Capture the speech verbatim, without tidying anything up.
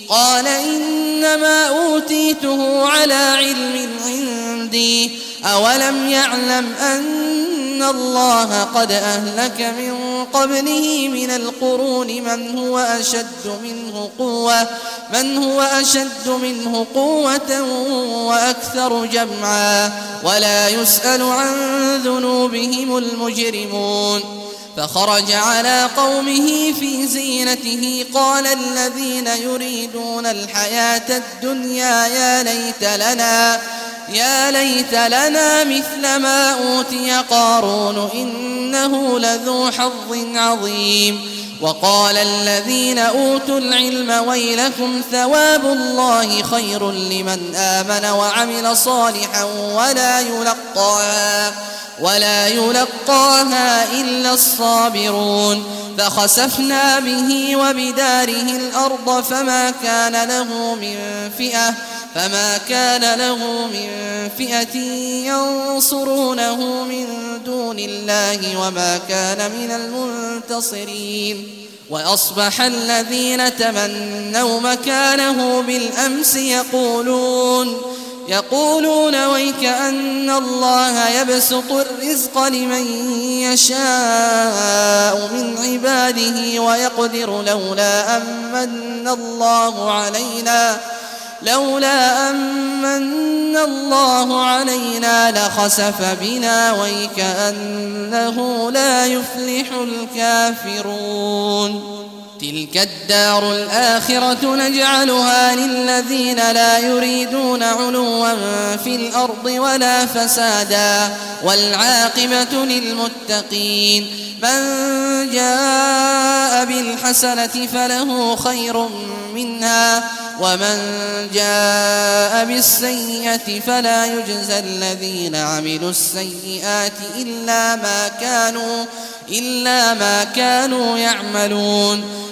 قال إنما أوتيته على علم عندي أولم يعلم أن الله قد أهلك من قبله من القرون من هو أشد منه قوة من هو أشد منه قوة وأكثر جمعا ولا يسأل عن ذنوبهم المجرمون فخرج على قومه في زينته قال الذين يريدون الحياة الدنيا يا ليت لنا يا ليت لنا مثل ما أوتي قارون إنه لذو حظ عظيم وقال الذين أوتوا العلم ويلكم ثواب الله خير لمن آمن وعمل صالحا ولا يلقاها ولا يلقاها إلا الصابرون فخسفنا به وبداره الأرض فما كان له من فئة فما كان له من فئة ينصرونه من دون الله وما كان من المنتصرين وأصبح الذين تمنوا مكانه بالأمس يقولون يقولون ويكأن الله يبسط الرزق لمن يشاء من عباده ويقدر لولا أمن الله علينا لولا أمن الله علينا لخسف بنا ويكأنه لا يفلح الكافرون تلك الدار الآخرة نجعلها للذين لا يريدون علوا في الأرض ولا فسادا والعاقبة للمتقين من جاء بالحسنة فله خير منها ومن جاء بالسيئة فلا يجزى الذين عملوا السيئات إلا ما كانوا إلا ما كانوا يعملون